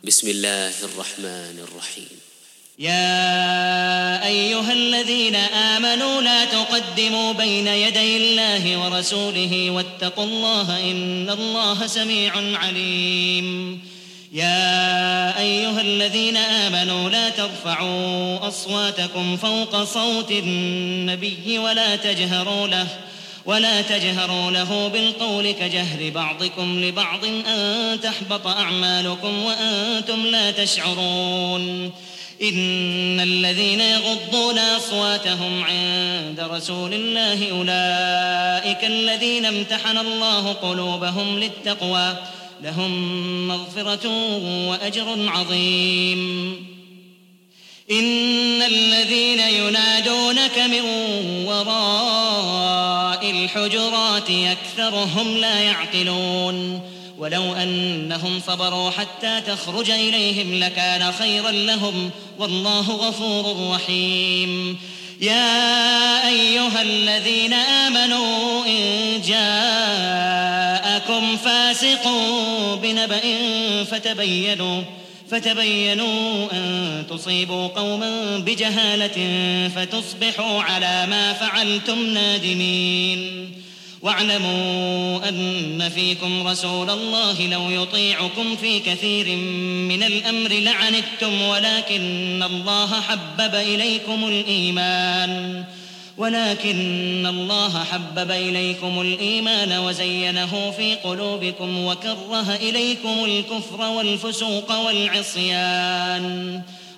بسم الله الرحمن الرحيم. يا أيها الذين آمنوا لا تقدموا بين يدي الله ورسوله واتقوا الله إن الله سميع عليم. يا أيها الذين آمنوا لا ترفعوا أصواتكم فوق صوت النبي ولا تجهروا له بالقول كجهر بعضكم لبعض أن تحبط أعمالكم وأنتم لا تشعرون. إن الذين يغضون أصواتهم عند رسول الله أولئك الذين امتحن الله قلوبهم للتقوى لهم مغفرة وأجر عظيم. إن الذين ينادونك من وراء الحجرات أكثرهم لا يعقلون. ولو أنهم صبروا حتى تخرج إليهم لكان خيرا لهم والله غفور رحيم. يا أيها الذين آمنوا إن جاءكم فاسق بنبأ فتبينوا أن تصيبوا قوما بجهالة فتصبحوا على ما فعلتم نادمين. واعلموا أن فيكم رسول الله لو يطيعكم في كثير من الأمر لعنتم ولكن الله حبب إليكم الإيمان وزينه في قلوبكم وكره إليكم الكفر والفسوق والعصيان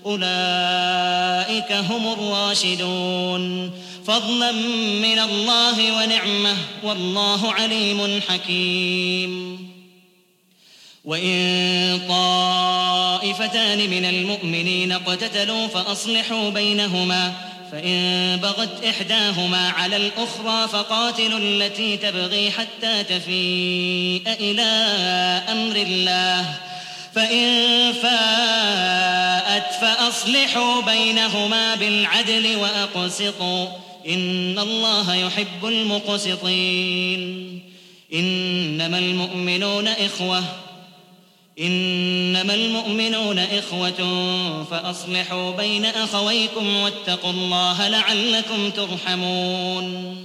أولئك هم الراشدون فضلا من الله ونعمة والله عليم حكيم. وإن طائفتان من المؤمنين اقتتلوا فأصلحوا بينهما فإن بغت إحداهما على الأخرى فقاتلوا التي تبغي حتى تفيء إلى أمر الله فإن فاءت فأصلحوا بينهما بالعدل وأقسطوا إن الله يحب المقسطين. إنما المؤمنون إخوة فأصلحوا بين أخويكم واتقوا الله لعلكم ترحمون.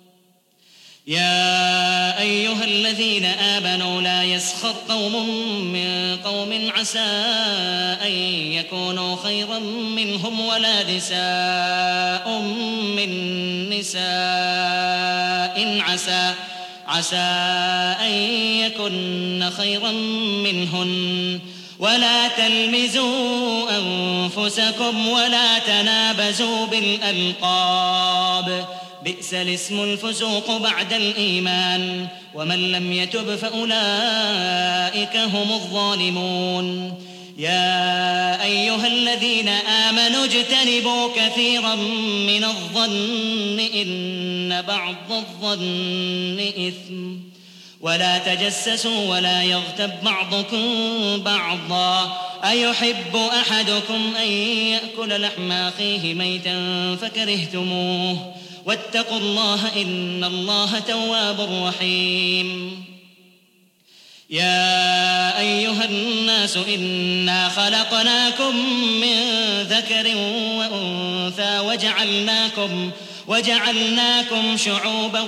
يا أيها الذين آمنوا لا يسخر قوم من قوم عسى أن يكونوا خيرا منهم ولا نساء من نساء عسى أن يكن خيرا منهن ولا تلمزوا أنفسكم ولا تنابزوا بالألقاب بئس الاسم الفسوق بعد الإيمان ومن لم يتب فأولئك هم الظالمون. يا أيها الذين آمنوا اجتنبوا كثيرا من الظن إن بعض الظن إثم ولا تجسسوا ولا يغتب بعضكم بعضا أيحب أحدكم أن يأكل لحم أخيه ميتا فكرهتموه واتقوا الله إن الله تواب رحيم. يا أيها الناس إنا خلقناكم من ذكر وأنثى وجعلناكم شعوبا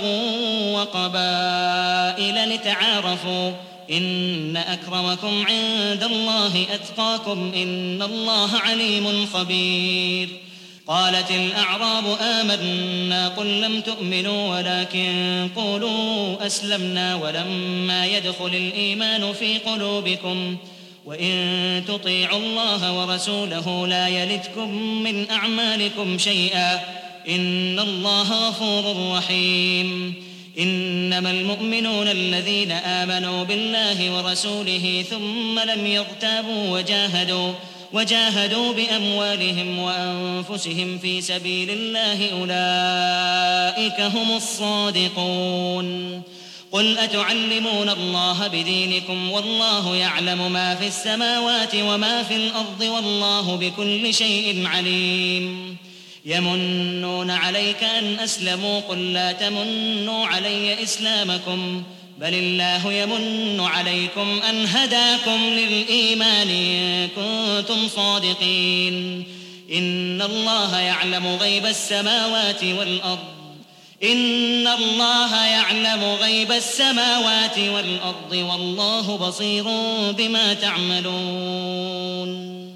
وقبائل لتعارفوا إن أكرمكم عند الله أتقاكم إن الله عليم خبير. قالت الأعراب آمنا قل لم تؤمنوا ولكن قولوا أسلمنا ولما يدخل الإيمان في قلوبكم وإن تطيعوا الله ورسوله لا يلتكم من أعمالكم شيئا إن الله غفور رحيم. إنما المؤمنون الذين آمنوا بالله ورسوله ثم لم يرتابوا وجاهدوا بأموالهم وأنفسهم في سبيل الله أولئك هم الصادقون. قل أتعلمون الله بدينكم والله يعلم ما في السماوات وما في الأرض والله بكل شيء عليم. يمنون عليك أن أسلموا قل لا تمنوا علي إسلامكم بل الله يمن عليكم أن هداكم للإيمان إن كنتم صادقين إن الله يعلم غيب السماوات والأرض والله بصير بما تعملون.